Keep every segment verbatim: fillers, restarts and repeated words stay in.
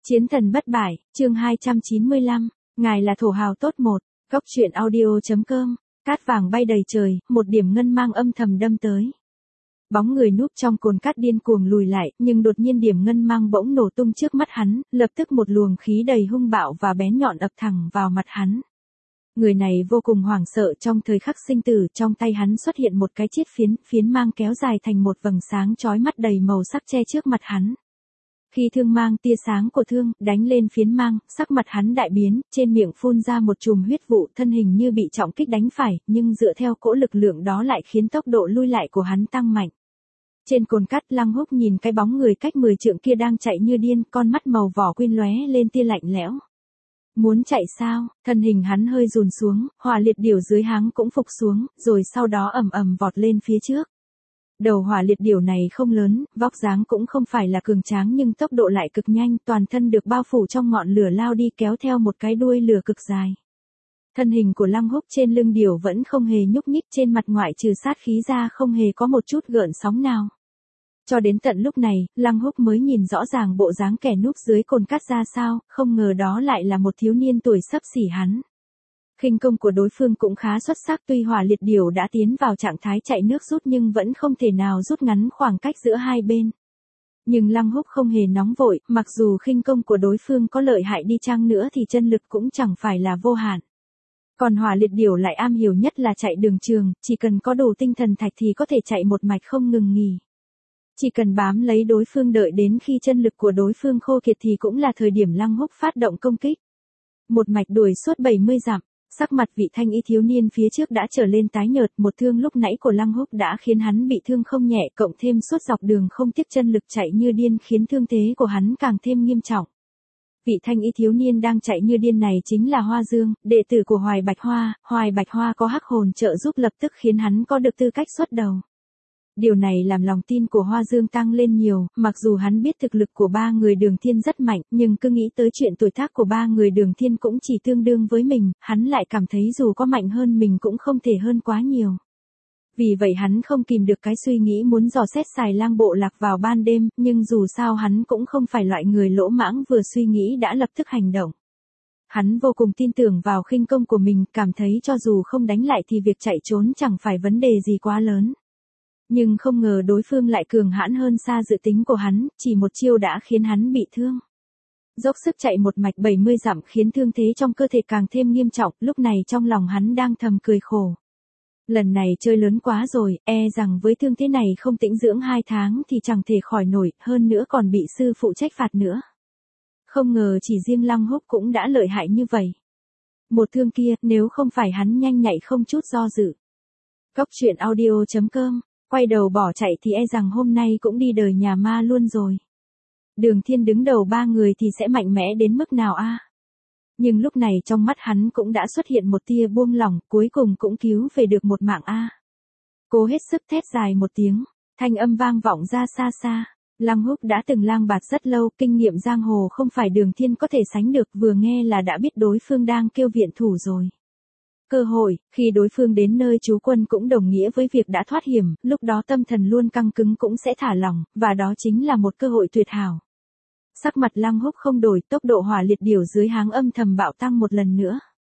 Chiến thần bất bại, chương hai trăm chín mươi lăm, ngài là thổ hào tốt một, góc truyện audio.com, cát vàng bay đầy trời, một điểm ngân mang âm thầm đâm tới. Bóng người núp trong cồn cát điên cuồng lùi lại, nhưng đột nhiên điểm ngân mang bỗng nổ tung trước mắt hắn, lập tức một luồng khí đầy hung bạo và bén nhọn ập thẳng vào mặt hắn. Người này vô cùng hoảng sợ trong thời khắc sinh tử, trong tay hắn xuất hiện một cái chiết phiến, phiến mang kéo dài thành một vầng sáng chói mắt đầy màu sắc che trước mặt hắn. Khi thương mang tia sáng của thương đánh lên phiến mang, sắc mặt hắn đại biến, trên miệng phun ra một chùm huyết vụ, thân hình như bị trọng kích đánh phải, nhưng dựa theo cỗ lực lượng đó lại khiến tốc độ lui lại của hắn tăng mạnh. Trên cồn cát, Lăng Húc nhìn cái bóng người cách mười trượng kia đang chạy như điên, con mắt màu vỏ quyên lóe lên tia lạnh lẽo. Muốn chạy sao? Thân hình hắn hơi rùn xuống, hỏa liệt điểu dưới háng cũng phục xuống, rồi sau đó ầm ầm vọt lên phía trước. Đầu hỏa liệt điểu này không lớn, vóc dáng cũng không phải là cường tráng nhưng tốc độ lại cực nhanh, toàn thân được bao phủ trong ngọn lửa lao đi kéo theo một cái đuôi lửa cực dài. Thân hình của Lăng Húc trên lưng điểu vẫn không hề nhúc nhích, trên mặt ngoại trừ sát khí ra không hề có một chút gợn sóng nào. Cho đến tận lúc này, Lăng Húc mới nhìn rõ ràng bộ dáng kẻ núp dưới cồn cát ra sao, không ngờ đó lại là một thiếu niên tuổi xấp xỉ hắn. Khinh công của đối phương cũng khá xuất sắc, tuy hỏa liệt điểu đã tiến vào trạng thái chạy nước rút nhưng vẫn không thể nào rút ngắn khoảng cách giữa hai bên. Nhưng Lăng Húc không hề nóng vội, mặc dù khinh công của đối phương có lợi hại đi chăng nữa thì chân lực cũng chẳng phải là vô hạn. Còn hỏa liệt điểu lại am hiểu nhất là chạy đường trường, chỉ cần có đủ tinh thần thạch thì có thể chạy một mạch không ngừng nghỉ. Chỉ cần bám lấy đối phương đợi đến khi chân lực của đối phương khô kiệt thì cũng là thời điểm Lăng Húc phát động công kích. Một mạch đuổi suốt bảy mươi dặm, sắc mặt vị thanh y thiếu niên phía trước đã trở lên tái nhợt, một thương lúc nãy của Lăng Húc đã khiến hắn bị thương không nhẹ, cộng thêm suốt dọc đường không tiếc chân lực chạy như điên khiến thương thế của hắn càng thêm nghiêm trọng. Vị thanh y thiếu niên đang chạy như điên này chính là Hoa Dương, đệ tử của Hoài Bạch Hoa, Hoài Bạch Hoa có hắc hồn trợ giúp lập tức khiến hắn có được tư cách xuất đầu. Điều này làm lòng tin của Hoa Dương tăng lên nhiều, mặc dù hắn biết thực lực của ba người Đường Thiên rất mạnh, nhưng cứ nghĩ tới chuyện tuổi tác của ba người Đường Thiên cũng chỉ tương đương với mình, hắn lại cảm thấy dù có mạnh hơn mình cũng không thể hơn quá nhiều. Vì vậy hắn không kìm được cái suy nghĩ muốn dò xét Xài Lang bộ lạc vào ban đêm, nhưng dù sao hắn cũng không phải loại người lỗ mãng, vừa suy nghĩ đã lập tức hành động. Hắn vô cùng tin tưởng vào khinh công của mình, cảm thấy cho dù không đánh lại thì việc chạy trốn chẳng phải vấn đề gì quá lớn. Nhưng không ngờ đối phương lại cường hãn hơn xa dự tính của hắn, chỉ một chiêu đã khiến hắn bị thương. Dốc sức chạy một mạch bảy mươi dặm khiến thương thế trong cơ thể càng thêm nghiêm trọng, lúc này trong lòng hắn đang thầm cười khổ. Lần này chơi lớn quá rồi, e rằng với thương thế này không tĩnh dưỡng hai tháng thì chẳng thể khỏi nổi, hơn nữa còn bị sư phụ trách phạt nữa. Không ngờ chỉ riêng Lăng Húc cũng đã lợi hại như vậy. Một thương kia, nếu không phải hắn nhanh nhạy không chút do dự. Góc truyện audio.com, quay đầu bỏ chạy thì e rằng hôm nay cũng đi đời nhà ma luôn rồi. Đường Thiên đứng đầu ba người thì sẽ mạnh mẽ đến mức nào a? Nhưng lúc này trong mắt hắn cũng đã xuất hiện một tia buông lỏng, cuối cùng cũng cứu về được một mạng a. Cố hết sức thét dài một tiếng, thanh âm vang vọng ra xa xa. Lăng Húc đã từng lang bạt rất lâu, kinh nghiệm giang hồ không phải Đường Thiên có thể sánh được, vừa nghe là đã biết đối phương đang kêu viện thủ rồi. Cơ hội, khi đối phương đến nơi trú quân cũng đồng nghĩa với việc đã thoát hiểm, lúc đó tâm thần luôn căng cứng cũng sẽ thả lỏng, và đó chính là một cơ hội tuyệt hảo. Sắc mặt Lăng Húc không đổi, tốc độ hỏa liệt điểu dưới háng âm thầm bạo tăng một lần nữa.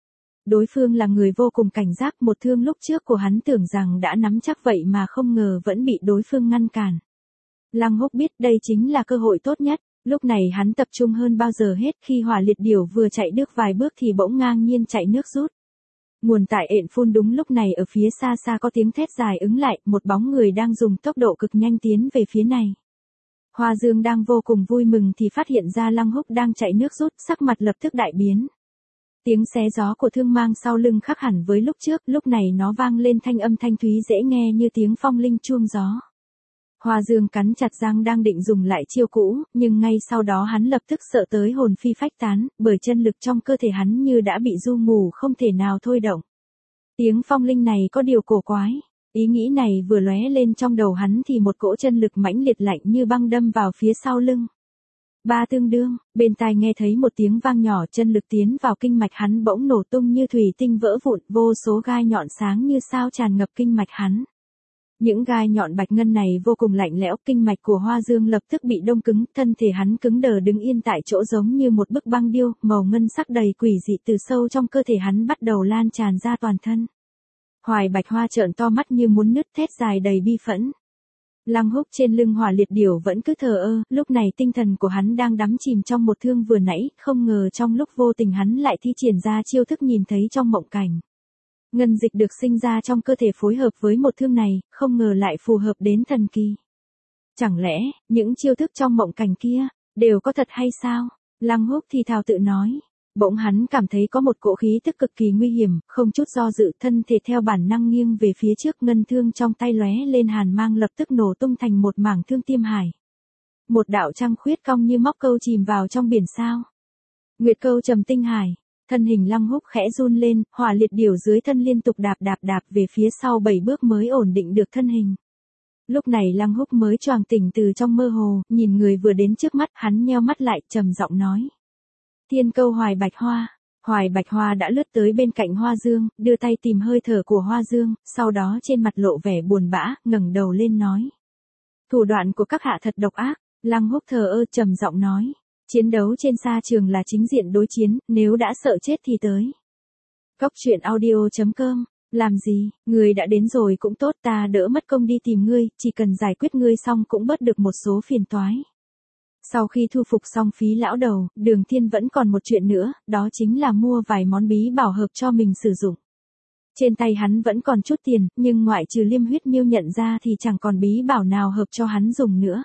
Đối phương là người vô cùng cảnh giác, một thương lúc trước của hắn tưởng rằng đã nắm chắc vậy mà không ngờ vẫn bị đối phương ngăn cản. Lăng Húc biết đây chính là cơ hội tốt nhất, lúc này hắn tập trung hơn bao giờ hết, khi hỏa liệt điểu vừa chạy được vài bước thì bỗng ngang nhiên chạy nước rút. Nguồn tải ện phun đúng lúc này ở phía xa xa có tiếng thét dài ứng lại, một bóng người đang dùng tốc độ cực nhanh tiến về phía này. Hoa Dương đang vô cùng vui mừng thì phát hiện ra Lăng Húc đang chạy nước rút, sắc mặt lập tức đại biến. Tiếng xé gió của thương mang sau lưng khác hẳn với lúc trước, lúc này nó vang lên thanh âm thanh thúy dễ nghe như tiếng phong linh chuông gió. Hoa Dương cắn chặt răng đang định dùng lại chiêu cũ, nhưng ngay sau đó hắn lập tức sợ tới hồn phi phách tán, bởi chân lực trong cơ thể hắn như đã bị du ngủ không thể nào thôi động. Tiếng phong linh này có điều cổ quái, ý nghĩ này vừa lóe lên trong đầu hắn thì một cỗ chân lực mãnh liệt lạnh như băng đâm vào phía sau lưng. Ba tương đương, bên tai nghe thấy một tiếng vang nhỏ, chân lực tiến vào kinh mạch hắn bỗng nổ tung như thủy tinh vỡ vụn, vô số gai nhọn sáng như sao tràn ngập kinh mạch hắn. Những gai nhọn bạch ngân này vô cùng lạnh lẽo, kinh mạch của Hoa Dương lập tức bị đông cứng, thân thể hắn cứng đờ đứng yên tại chỗ giống như một bức băng điêu, màu ngân sắc đầy quỷ dị từ sâu trong cơ thể hắn bắt đầu lan tràn ra toàn thân. Hoài Bạch Hoa trợn to mắt như muốn nứt, thét dài đầy bi phẫn. Lăng Húc trên lưng Hỏa Liệt Điểu vẫn cứ thờ ơ, lúc này tinh thần của hắn đang đắm chìm trong một thương vừa nãy, không ngờ trong lúc vô tình hắn lại thi triển ra chiêu thức nhìn thấy trong mộng cảnh. Ngân dịch được sinh ra trong cơ thể phối hợp với một thương này, không ngờ lại phù hợp đến thần kỳ. Chẳng lẽ, những chiêu thức trong mộng cảnh kia, đều có thật hay sao? Lăng Húc thì thào tự nói. Bỗng hắn cảm thấy có một cỗ khí tức cực kỳ nguy hiểm, không chút do dự, thân thể theo bản năng nghiêng về phía trước, ngân thương trong tay lóe lên hàn mang lập tức nổ tung thành một mảng thương tiêm hải. Một đạo trăng khuyết cong như móc câu chìm vào trong biển sao. Nguyệt câu trầm tinh hải, thân hình Lăng Húc khẽ run lên, Hỏa Liệt Điểu dưới thân liên tục đạp đạp đạp về phía sau bảy bước mới ổn định được thân hình. Lúc này Lăng Húc mới choàng tỉnh từ trong mơ hồ, nhìn người vừa đến trước mắt, hắn nheo mắt lại, trầm giọng nói. Thiên câu Hoài Bạch Hoa. Hoài Bạch Hoa đã lướt tới bên cạnh Hoa Dương, đưa tay tìm hơi thở của Hoa Dương, sau đó trên mặt lộ vẻ buồn bã, ngẩng đầu lên nói. Thủ đoạn của các hạ thật độc ác. Lăng Húc thờ ơ trầm giọng nói. Chiến đấu trên sa trường là chính diện đối chiến, nếu đã sợ chết thì tới. Cốc truyện audio chấm com. Làm gì, người đã đến rồi cũng tốt, ta đỡ mất công đi tìm ngươi, chỉ cần giải quyết ngươi xong cũng bớt được một số phiền toái. Sau khi thu phục xong Phí lão đầu, Đường Thiên vẫn còn một chuyện nữa, đó chính là mua vài món bí bảo hợp cho mình sử dụng. Trên tay hắn vẫn còn chút tiền, nhưng ngoại trừ Liêm Huyết Miêu nhận ra thì chẳng còn bí bảo nào hợp cho hắn dùng nữa.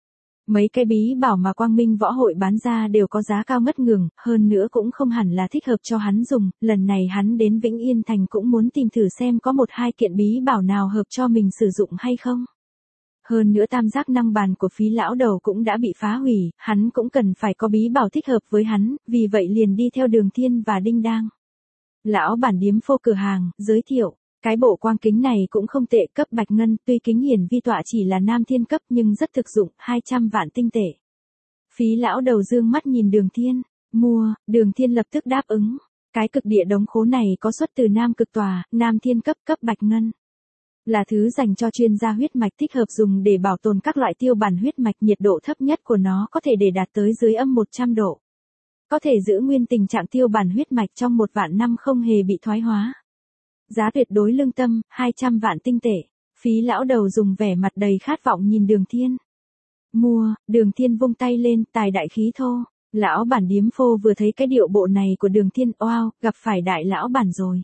Mấy cái bí bảo mà Quang Minh Võ Hội bán ra đều có giá cao ngất ngường, hơn nữa cũng không hẳn là thích hợp cho hắn dùng, lần này hắn đến Vĩnh Yên Thành cũng muốn tìm thử xem có một hai kiện bí bảo nào hợp cho mình sử dụng hay không. Hơn nữa tam giác năng bàn của Phí lão đầu cũng đã bị phá hủy, hắn cũng cần phải có bí bảo thích hợp với hắn, vì vậy liền đi theo Đường Thiên và Đinh Đang. Lão bản điếm phô cửa hàng, giới thiệu, cái bộ quang kính này cũng không tệ, cấp bạch ngân, tuy kính hiển vi tọa chỉ là nam thiên cấp nhưng rất thực dụng, hai trăm vạn tinh tệ. Phí lão đầu dương mắt nhìn Đường Thiên, mua, Đường Thiên lập tức đáp ứng. Cái cực địa đống khố này có xuất từ nam cực tòa, nam thiên cấp, cấp bạch ngân. Là thứ dành cho chuyên gia huyết mạch, thích hợp dùng để bảo tồn các loại tiêu bản huyết mạch, nhiệt độ thấp nhất của nó có thể để đạt tới dưới âm một trăm độ. Có thể giữ nguyên tình trạng tiêu bản huyết mạch trong một vạn năm không hề bị thoái hóa. Giá tuyệt đối lương tâm, hai trăm vạn tinh tệ. Phí lão đầu dùng vẻ mặt đầy khát vọng nhìn Đường Thiên. Mua, Đường Thiên vung tay lên, tài đại khí thô. Lão bản điếm phô vừa thấy cái điệu bộ này của Đường Thiên, oao, gặp phải đại lão bản rồi.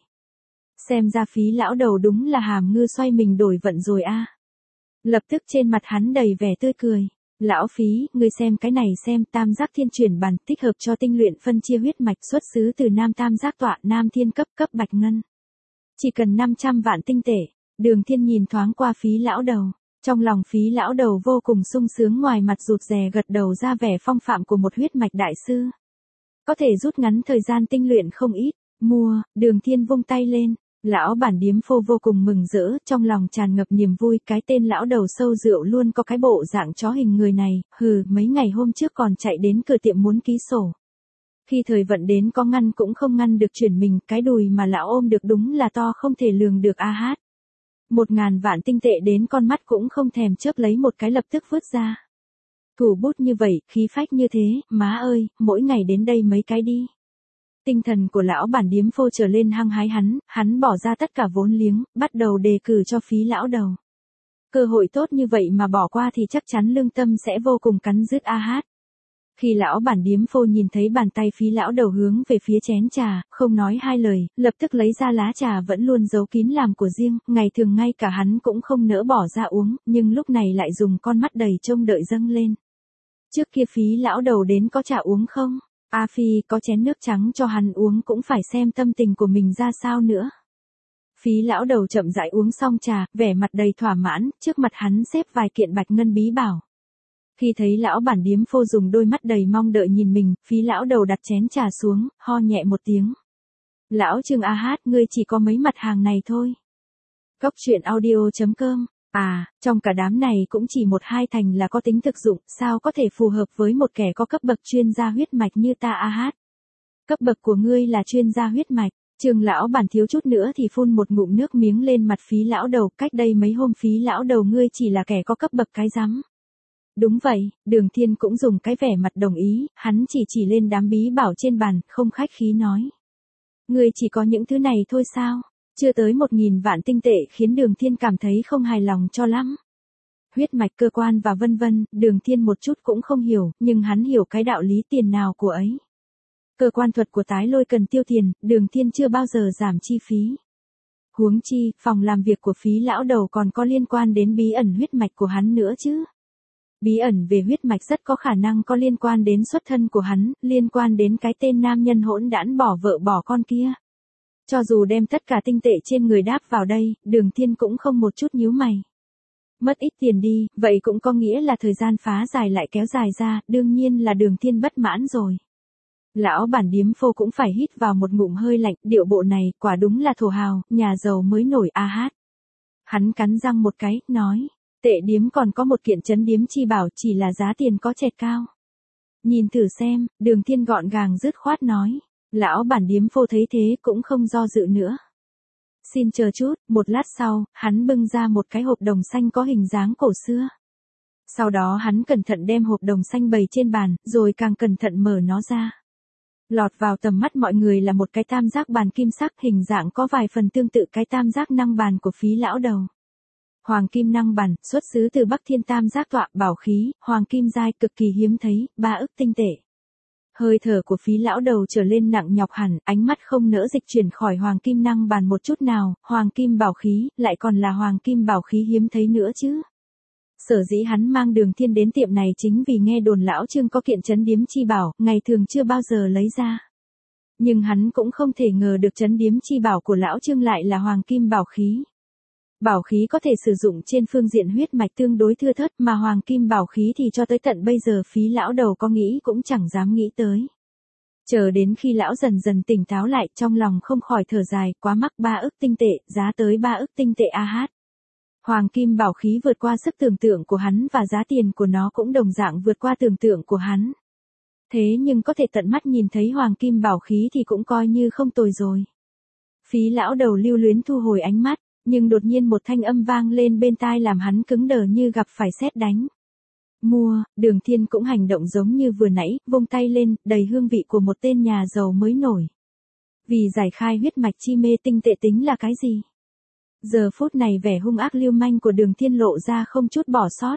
Xem ra Phí lão đầu đúng là hàm ngư xoay mình đổi vận rồi a. Lập tức trên mặt hắn đầy vẻ tươi cười. Lão Phí, ngươi xem cái này xem, tam giác thiên chuyển bàn, thích hợp cho tinh luyện phân chia huyết mạch, xuất xứ từ nam tam giác tọa, nam thiên cấp, cấp bạch ngân. Chỉ cần năm trăm vạn tinh tệ. Đường Thiên nhìn thoáng qua Phí lão đầu. Trong lòng Phí lão đầu vô cùng sung sướng, ngoài mặt rụt rè gật đầu ra vẻ phong phạm của một huyết mạch đại sư. Có thể rút ngắn thời gian tinh luyện không ít. Mua, Đường Thiên vung tay lên. Lão bản điếm phô vô cùng mừng rỡ, trong lòng tràn ngập niềm vui, cái tên lão đầu sâu rượu luôn có cái bộ dạng chó hình người này, hừ, mấy ngày hôm trước còn chạy đến cửa tiệm muốn ký sổ. Khi thời vận đến có ngăn cũng không ngăn được chuyển mình, cái đùi mà lão ôm được đúng là to không thể lường được a hát. Một ngàn vạn tinh tệ đến con mắt cũng không thèm chớp lấy một cái lập tức vứt ra. Thủ bút như vậy, khí phách như thế, má ơi, mỗi ngày đến đây mấy cái đi. Tinh thần của lão bản điếm phô trở lên hăng hái, hắn, hắn bỏ ra tất cả vốn liếng, bắt đầu đề cử cho Phí lão đầu. Cơ hội tốt như vậy mà bỏ qua thì chắc chắn lương tâm sẽ vô cùng cắn rứt a hát. Khi lão bản điếm phô nhìn thấy bàn tay Phí lão đầu hướng về phía chén trà, không nói hai lời, lập tức lấy ra lá trà vẫn luôn giấu kín làm của riêng, ngày thường ngay cả hắn cũng không nỡ bỏ ra uống, nhưng lúc này lại dùng con mắt đầy trông đợi dâng lên. Trước kia Phí lão đầu đến có trà uống không? A Phi có chén nước trắng cho hắn uống cũng phải xem tâm tình của mình ra sao nữa. Phí lão đầu chậm rãi uống xong trà, vẻ mặt đầy thỏa mãn, trước mặt hắn xếp vài kiện bạch ngân bí bảo. Khi thấy lão bản điếm phô dùng đôi mắt đầy mong đợi nhìn mình, Phí lão đầu đặt chén trà xuống, ho nhẹ một tiếng. Lão Trương a hát, ngươi chỉ có mấy mặt hàng này thôi. Cốc truyện audio chấm com. À, trong cả đám này cũng chỉ một hai thành là có tính thực dụng, sao có thể phù hợp với một kẻ có cấp bậc chuyên gia huyết mạch như ta a hát. Cấp bậc của ngươi là chuyên gia huyết mạch, Trương lão bản thiếu chút nữa thì phun một ngụm nước miếng lên mặt Phí lão đầu, cách đây mấy hôm Phí lão đầu ngươi chỉ là kẻ có cấp bậc cái rắm. Đúng vậy, Đường Thiên cũng dùng cái vẻ mặt đồng ý, hắn chỉ chỉ lên đám bí bảo trên bàn, không khách khí nói. Ngươi chỉ có những thứ này thôi sao? Chưa tới một nghìn vạn tinh tệ khiến Đường Thiên cảm thấy không hài lòng cho lắm. Huyết mạch cơ quan và vân vân, Đường Thiên một chút cũng không hiểu, nhưng hắn hiểu cái đạo lý tiền nào của ấy. Cơ quan thuật của tái lôi cần tiêu tiền, Đường Thiên chưa bao giờ giảm chi phí. Huống chi, phòng làm việc của Phí lão đầu còn có liên quan đến bí ẩn huyết mạch của hắn nữa chứ. Bí ẩn về huyết mạch rất có khả năng có liên quan đến xuất thân của hắn, liên quan đến cái tên nam nhân hỗn đản bỏ vợ bỏ con kia. Cho dù đem tất cả tinh tệ trên người đáp vào đây, Đường Thiên cũng không một chút nhíu mày. Mất ít tiền đi, vậy cũng có nghĩa là thời gian phá dài lại kéo dài ra, đương nhiên là Đường Thiên bất mãn rồi. Lão bản điếm phô cũng phải hít vào một ngụm hơi lạnh, điệu bộ này, quả đúng là thổ hào, nhà giàu mới nổi a hát. Hắn cắn răng một cái, nói, tệ điếm còn có một kiện trấn điếm chi bảo chỉ là giá tiền có chẹt cao. Nhìn thử xem, Đường Thiên gọn gàng dứt khoát nói, lão bản điếm phô thấy thế cũng không do dự nữa. Xin chờ chút, một lát sau, hắn bưng ra một cái hộp đồng xanh có hình dáng cổ xưa. Sau đó hắn cẩn thận đem hộp đồng xanh bày trên bàn, rồi càng cẩn thận mở nó ra. Lọt vào tầm mắt mọi người là một cái tam giác bàn kim sắc hình dạng có vài phần tương tự cái tam giác năng bàn của Phí lão đầu. Hoàng kim năng bàn, xuất xứ từ Bắc Thiên tam giác tọa, bảo khí, hoàng kim giai cực kỳ hiếm thấy, ba ức tinh tệ. Hơi thở của Phí lão đầu trở lên nặng nhọc hẳn, ánh mắt không nỡ dịch chuyển khỏi hoàng kim năng bàn một chút nào, hoàng kim bảo khí, lại còn là hoàng kim bảo khí hiếm thấy nữa chứ. Sở dĩ hắn mang Đường Thiên đến tiệm này chính vì nghe đồn lão Trương có kiện trấn điếm chi bảo, ngày thường chưa bao giờ lấy ra. Nhưng hắn cũng không thể ngờ được trấn điếm chi bảo của lão Trương lại là hoàng kim bảo khí. Bảo khí có thể sử dụng trên phương diện huyết mạch tương đối thưa thớt, mà hoàng kim bảo khí thì cho tới tận bây giờ Phí lão đầu có nghĩ cũng chẳng dám nghĩ tới. Chờ đến khi lão dần dần tỉnh táo lại, trong lòng không khỏi thở dài, quá mắc ba ức tinh tệ, giá tới ba ức tinh tệ a hát. Hoàng kim bảo khí vượt qua sức tưởng tượng của hắn và giá tiền của nó cũng đồng dạng vượt qua tưởng tượng của hắn. Thế nhưng có thể tận mắt nhìn thấy hoàng kim bảo khí thì cũng coi như không tồi rồi. Phí lão đầu lưu luyến thu hồi ánh mắt, nhưng đột nhiên một thanh âm vang lên bên tai làm hắn cứng đờ như gặp phải sét đánh. Mua, Đường Thiên cũng hành động giống như vừa nãy, vung tay lên, đầy hương vị của một tên nhà giàu mới nổi. Vì giải khai huyết mạch chi mê tinh tệ tính là cái gì? Giờ phút này vẻ hung ác lưu manh của Đường Thiên lộ ra không chút bỏ sót.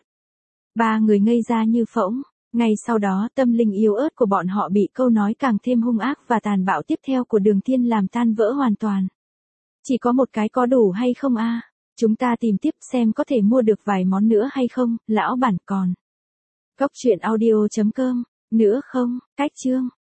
Ba người ngây ra như phỗng, ngay sau đó tâm linh yếu ớt của bọn họ bị câu nói càng thêm hung ác và tàn bạo tiếp theo của Đường Thiên làm tan vỡ hoàn toàn. Chỉ có một cái có đủ hay không a? Chúng ta tìm tiếp xem có thể mua được vài món nữa hay không, lão bản còn. Cốc truyện audio chấm com, nữa không, cách chương.